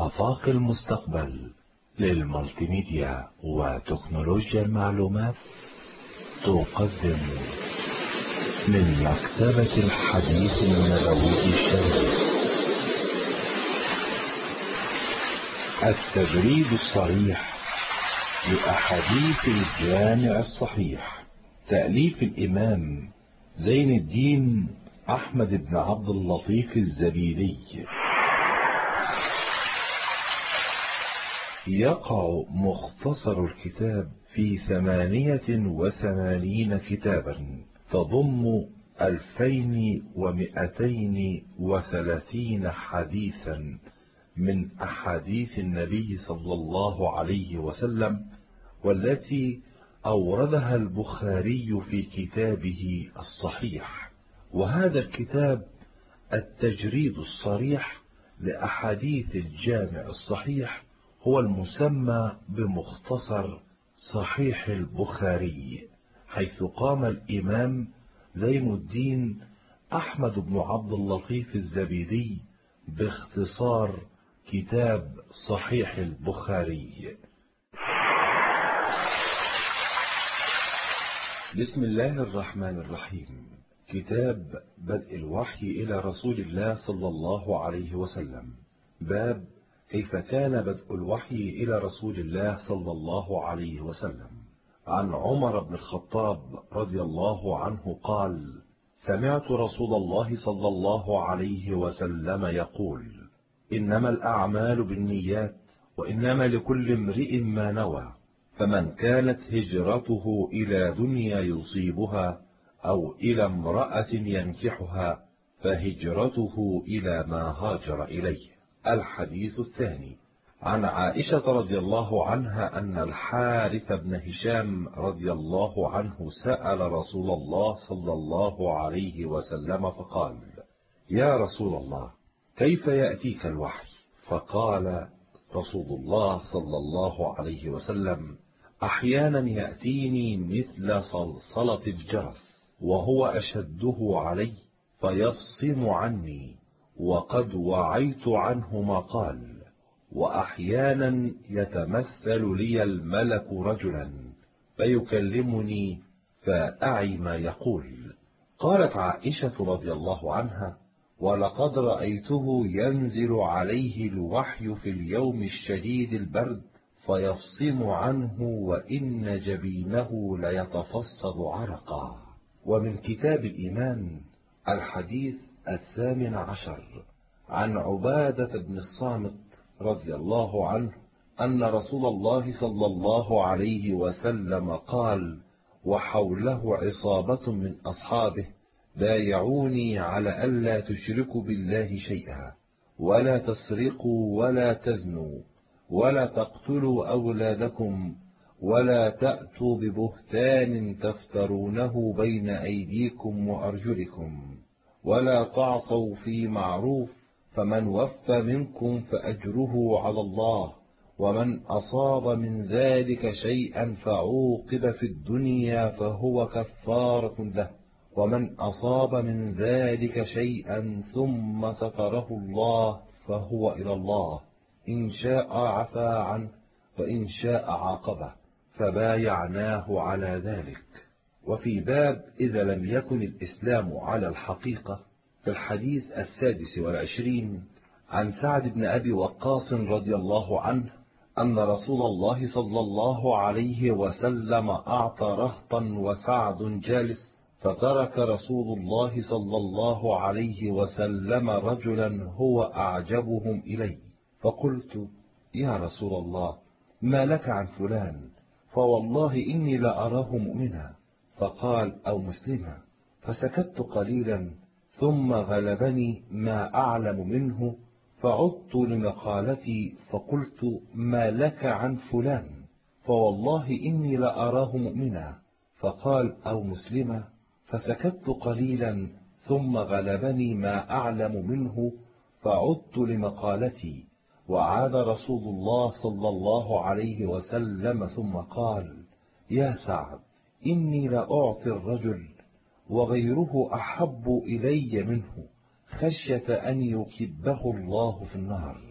آفاق المستقبل للمالتي ميديا وتكنولوجيا المعلومات تقدم من مكتبة الحديث النبوي الشريف التجريد الصريح لأحاديث الجامع الصحيح، تأليف الإمام زين الدين أحمد بن عبد اللطيف الزبيدي. يقع مختصر الكتاب في 88 كتابا، تضم 2230 حديثا من أحاديث النبي صلى الله عليه وسلم، والتي أوردها البخاري في كتابه الصحيح. وهذا الكتاب التجريد الصريح لأحاديث الجامع الصحيح هو المسمى بمختصر صحيح البخاري، حيث قام الإمام زين الدين أحمد بن عبد اللطيف الزبيدي باختصار كتاب صحيح البخاري. بسم الله الرحمن الرحيم. كتاب بدء الوحي إلى رسول الله صلى الله عليه وسلم. باب كيف كان بدء الوحي إلى رسول الله صلى الله عليه وسلم. عن عمر بن الخطاب رضي الله عنه قال: سمعت رسول الله صلى الله عليه وسلم يقول: إنما الأعمال بالنيات، وإنما لكل امرئ ما نوى، فمن كانت هجرته إلى دنيا يصيبها أو إلى امرأة ينكحها فهجرته إلى ما هاجر إليه. الحديث الثاني. عن عائشة رضي الله عنها أن الحارث بن هشام رضي الله عنه سأل رسول الله صلى الله عليه وسلم فقال: يا رسول الله، كيف يأتيك الوحي؟ فقال رسول الله صلى الله عليه وسلم: أحيانا يأتيني مثل صلصلة الجرس، وهو أشده علي فيفصم عني، وقد وعيت عنه ما قال. وأحيانا يتمثل لي الملك رجلا فيكلمني فأعي ما يقول. قالت عائشة رضي الله عنها: ولقد رأيته ينزل عليه الوحي في اليوم الشديد البرد فيفصم عنه، وإن جبينه ليتفصد عرقا. ومن كتاب الإيمان الحديث 18. عن عبادة بن الصامت رضي الله عنه أن رسول الله صلى الله عليه وسلم قال وحوله عصابة من أصحابه: بايعوني على ألا تشركوا بالله شيئا، ولا تسرقوا، ولا تزنوا، ولا تقتلوا أولادكم، ولا تأتوا ببهتان تفترونه بين أيديكم وأرجلكم، ولا تعصوا في معروف، فمن وفى منكم فأجره على الله، ومن أصاب من ذلك شيئا فعوقب في الدنيا فهو كفارة له، ومن أصاب من ذلك شيئا ثم ستره الله فهو إلى الله، إن شاء عفا عنه وإن شاء عاقبه، فبايعناه على ذلك. وفي باب إذا لم يكن الإسلام على الحقيقة في الحديث 26. عن سعد بن أبي وقاص رضي الله عنه أن رسول الله صلى الله عليه وسلم أعطى رهطا وسعد جالس، فترك رسول الله صلى الله عليه وسلم رجلا هو أعجبهم إلي، فقلت: يا رسول الله، ما لك عن فلان؟ فوالله إني لأراه مؤمنا. فقال: أو مسلما. فسكت قليلا، ثم غلبني ما أعلم منه، فعدت لمقالتي فقلت: ما لك عن فلان؟ فوالله إني لأراه مؤمنا. فقال: أو مسلما. فسكت قليلا، ثم غلبني ما أعلم منه، فعدت لمقالتي. وعاد رسول الله صلى الله عليه وسلم ثم قال: يا سعد، إني لأعطي الرجل وغيره أحب إلي منه، خشية أن يكبه الله في النار.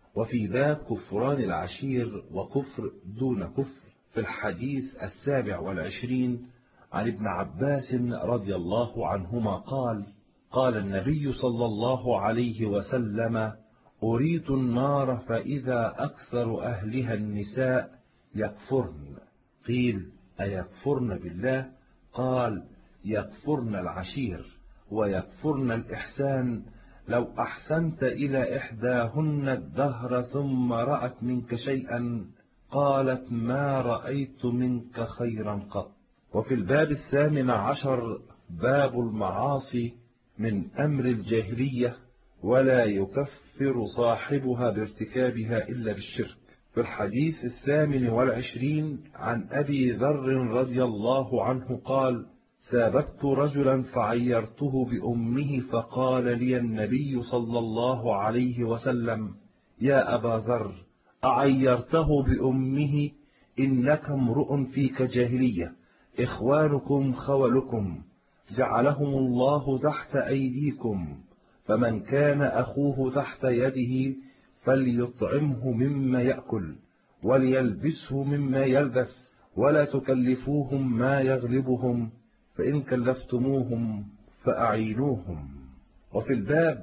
وفي باب كفران العشير وكفر دون كفر في الحديث 27 عن ابن عباس رضي الله عنهما قال: قال النبي صلى الله عليه وسلم: أريت النار فإذا أكثر أهلها النساء يكفرن. قيل: أيكفرن بالله؟ قال: يكفرن العشير ويكفرن الإحسان. لو أحسنت إلى إحداهن الدهر ثم رأت منك شيئا قالت: ما رأيت منك خيرا قط. وفي الباب 18 باب المعاصي من أمر الجاهلية، ولا يكفر صاحبها بارتكابها إلا بالشرك. في الحديث 28 عن أبي ذر رضي الله عنه قال: سابقت رجلا فعيرته بأمه فقال لي النبي صلى الله عليه وسلم: يا أبا ذر، أعيرته بأمه؟ إنك امرؤ فيك جاهلية، إخوانكم خولكم، جعلهم الله تحت أيديكم، فمن كان أخوه تحت يده فليطعمه مما يأكل وليلبسه مما يلبس، ولا تكلفوهم ما يغلبهم، فإن كلفتموهم فأعينوهم. وفي الباب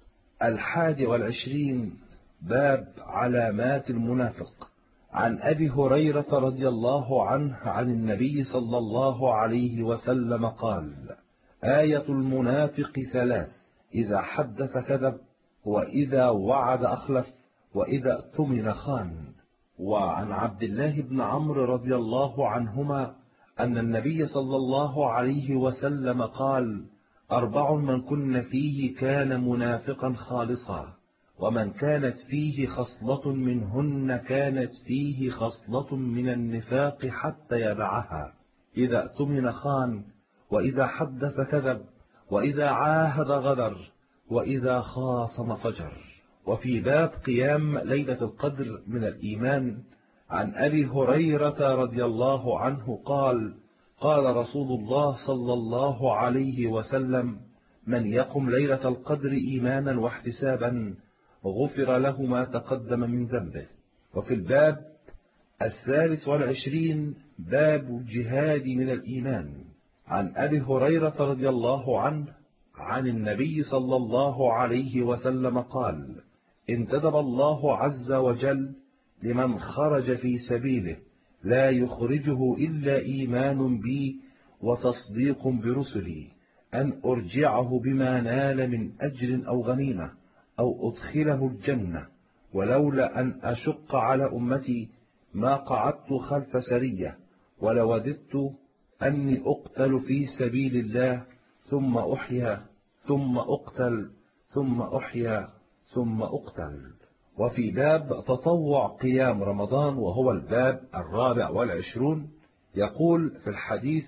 21 باب علامات المنافق عن أبي هريرة رضي الله عنه عن النبي صلى الله عليه وسلم قال: آية المنافق 3: إذا حدث كذب، وإذا وعد أخلف، وإذا اؤتمن خان. وعن عبد الله بن عمرو رضي الله عنهما أن النبي صلى الله عليه وسلم قال: 4 من كن فيه كان منافقا خالصا، ومن كانت فيه خصلة منهن كانت فيه خصلة من النفاق حتى يدعها: إذا اؤتمن خان، وإذا حدث كذب، وإذا عاهد غدر، وإذا خاصم فجر. وفي باب قيام ليلة القدر من الإيمان عن أبي هريرة رضي الله عنه قال: قال رسول الله صلى الله عليه وسلم: من يقم ليلة القدر إيمانا واحتسابا غفر له ما تقدم من ذنبه. وفي الباب 23 باب الجهاد من الإيمان عن أبي هريرة رضي الله عنه عن النبي صلى الله عليه وسلم قال: انتدب الله عز وجل لمن خرج في سبيله لا يخرجه إلا إيمان بي وتصديق برسلي، أن أرجعه بما نال من أجر أو غنيمة أو أدخله الجنة، ولولا أن أشق على أمتي ما قعدت خلف سرية، ولوددت أني أقتل في سبيل الله ثم أحيا ثم أقتل ثم أحيا ثم أقتل. وفي باب تطوع قيام رمضان وهو الباب 24 يقول في الحديث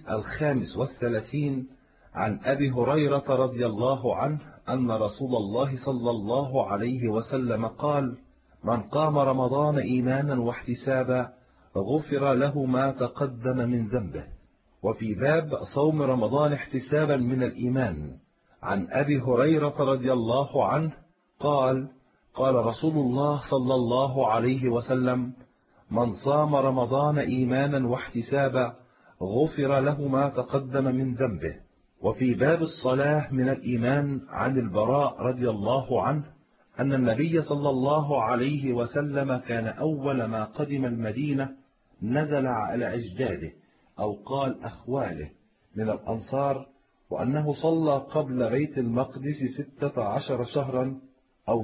35 عن أبي هريرة رضي الله عنه أن رسول الله صلى الله عليه وسلم قال: من قام رمضان إيمانا واحتسابا غفر له ما تقدم من ذنبه. وفي باب صوم رمضان احتسابا من الإيمان عن أبي هريرة رضي الله عنه قال: قال رسول الله صلى الله عليه وسلم: من صام رمضان إيمانا واحتسابا غفر له ما تقدم من ذنبه. وفي باب الصلاة من الإيمان عن البراء رضي الله عنه أن النبي صلى الله عليه وسلم كان أول ما قدم المدينة نزل على أجداده أو قال أخواله من الأنصار، وأنه صلى قبل بيت المقدس 16 شهرا أو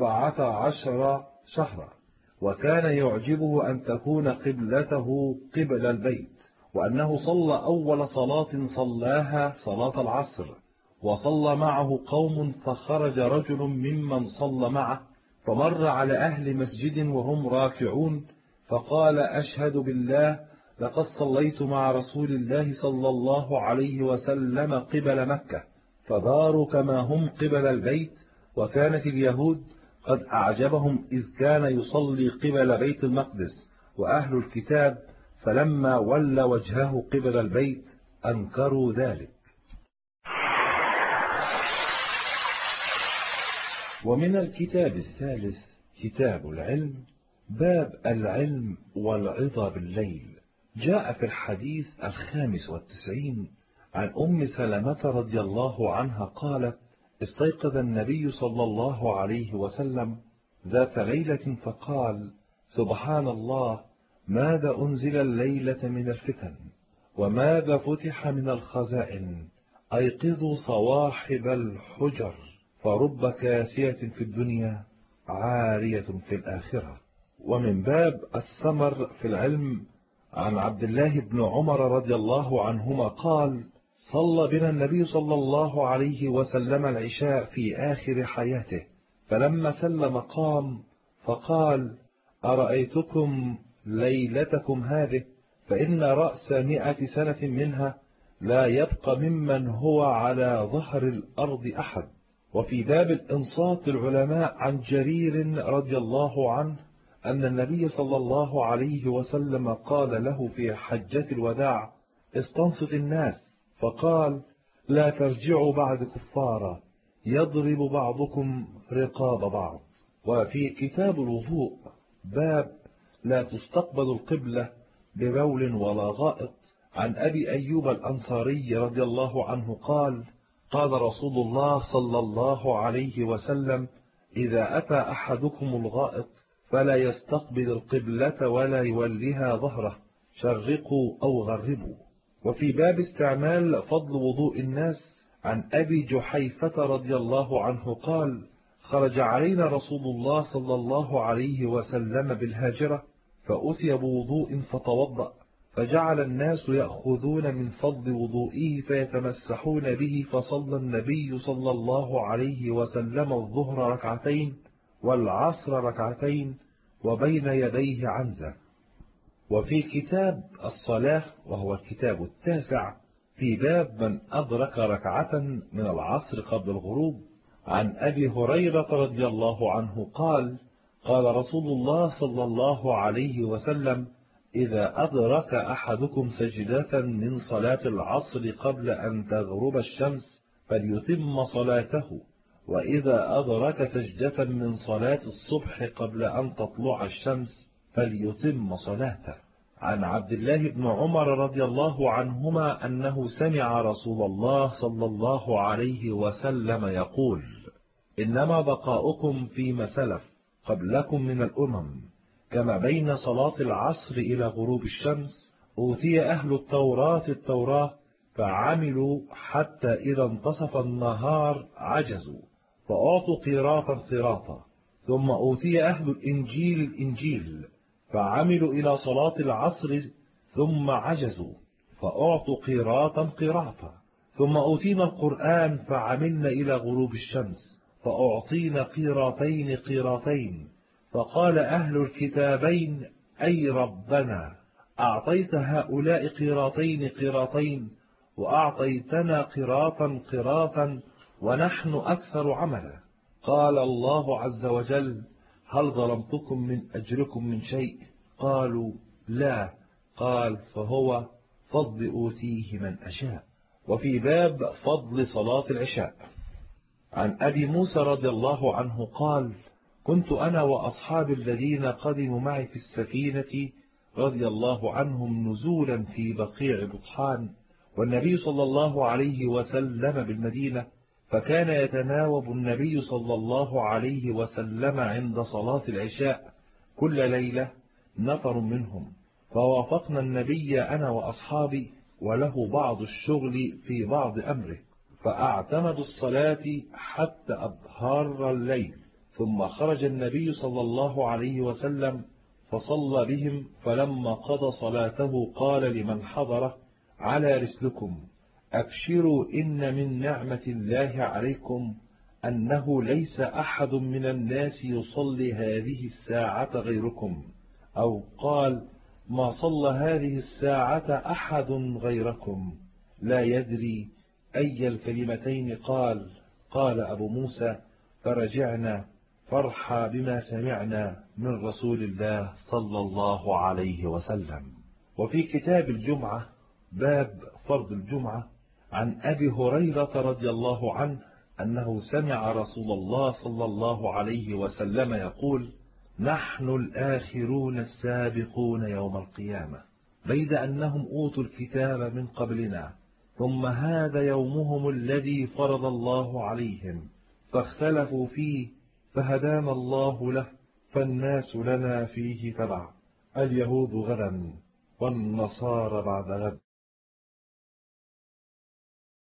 17 شهرا، وكان يعجبه أن تكون قبلته قبل البيت، وأنه صلى أول صلاة صلاها صلاة العصر، وصلى معه قوم فخرج رجل ممن صلى معه فمر على أهل مسجد وهم راكعون فقال: أشهد بالله لقد صليت مع رسول الله صلى الله عليه وسلم قبل مكة، فداروا كما هم قبل البيت. وكانت اليهود قد أعجبهم إذ كان يصلي قبل بيت المقدس، وأهل الكتاب فلما ولى وجهه قبل البيت أنكروا ذلك. ومن الكتاب الثالث كتاب العلم. باب العلم والعظة بالليل. جاء في الحديث 95 عن أم سلمة رضي الله عنها قالت: استيقظ النبي صلى الله عليه وسلم ذات ليلة فقال: سبحان الله، ماذا أنزل الليلة من الفتن، وماذا فتح من الخزائن، أيقظوا صواحب الحجر، فرب كاسية في الدنيا عارية في الآخرة. ومن باب الثمر في العلم عن عبد الله بن عمر رضي الله عنهما قال: صلى بنا النبي صلى الله عليه وسلم العشاء في آخر حياته، فلما سلم قام فقال: أرأيتكم ليلتكم هذه، فإن رأس 100 سنة منها لا يبقى ممن هو على ظهر الأرض أحد. وفي باب الإنصات العلماء عن جرير رضي الله عنه أن النبي صلى الله عليه وسلم قال له في حجة الوداع: استنصت الناس، فقال: لا ترجعوا بعد كفارا، يضرب بعضكم رقاب بعض. وفي كتاب الوضوء باب لا تستقبل القبلة ببول ولا غائط عن أبي أيوب الأنصاري رضي الله عنه قال: قال رسول الله صلى الله عليه وسلم: إذا أتى أحدكم الغائط فلا يستقبل القبلة ولا يولها ظهره، شرقوا أو غربوا. وفي باب استعمال فضل وضوء الناس عن أبي جحيفة رضي الله عنه قال: خرج علينا رسول الله صلى الله عليه وسلم بالهاجرة، فأتي بوضوء فتوضأ، فجعل الناس يأخذون من فضل وضوئه فيتمسحون به، فصلى النبي صلى الله عليه وسلم الظهر ركعتين والعصر ركعتين وبين يديه عنزة. وفي كتاب الصلاة وهو الكتاب التاسع في باب من أدرك ركعة من العصر قبل الغروب عن أبي هريرة رضي الله عنه قال: قال رسول الله صلى الله عليه وسلم: إذا أدرك أحدكم سجدة من صلاة العصر قبل أن تغرب الشمس فليتم صلاته، وإذا أدرك سجدة من صلاة الصبح قبل أن تطلع الشمس فليتم صلاته. عن عبد الله بن عمر رضي الله عنهما أنه سمع رسول الله صلى الله عليه وسلم يقول: إنما بقاؤكم فيما سلف قبلكم من الأمم، كما بين صلاة العصر إلى غروب الشمس أوتي أهل التوراة فعملوا حتى إذا انتصف النهار عجزوا فأعطوا قيراطا، ثم أوتي أهل الإنجيل فعملوا إلى صلاة العصر ثم عجزوا فأعطوا قيراطا، ثم أوتينا القرآن فعملنا إلى غروب الشمس فأعطينا قيراطين، فقال أهل الكتابين: أي ربنا، أعطيت هؤلاء قيراطين وأعطيتنا قراطا ونحن أكثر عملا. قال الله عز وجل: هل ظلمتكم من أجركم من شيء؟ قالوا: لا. قال: فهو فضل أوتيه من أشاء. وفي باب فضل صلاة العشاء عن أبي موسى رضي الله عنه قال: كنت أنا وأصحاب الذين قدموا معي في السفينة رضي الله عنهم نزولا في بقيع بطحان، والنبي صلى الله عليه وسلم بالمدينة، فكان يتناوب النبي صلى الله عليه وسلم عند صلاة العشاء كل ليلة نفر منهم، فوافقنا النبي أنا وأصحابي وله بعض الشغل في بعض أمره، فأعتمد الصلاة حتى أظهر الليل، ثم خرج النبي صلى الله عليه وسلم فصلى بهم، فلما قضى صلاته قال لمن حضره: على رسلكم، أبشروا، إن من نعمة الله عليكم أنه ليس أحد من الناس يصلي هذه الساعة غيركم، أو قال: ما صلى هذه الساعة أحد غيركم. لا يدري أي الكلمتين قال. قال أبو موسى: فرجعنا فرحا بما سمعنا من رسول الله صلى الله عليه وسلم. وفي كتاب الجمعة باب فرض الجمعة عن أبي هريرة رضي الله عنه أنه سمع رسول الله صلى الله عليه وسلم يقول: نحن الآخرون السابقون يوم القيامة، بيد أنهم أوتوا الكتاب من قبلنا، ثم هذا يومهم الذي فرض الله عليهم فاختلفوا فيه فهدانا الله له، فالناس لنا فيه تبع، اليهود غدا والنصارى بعد غد.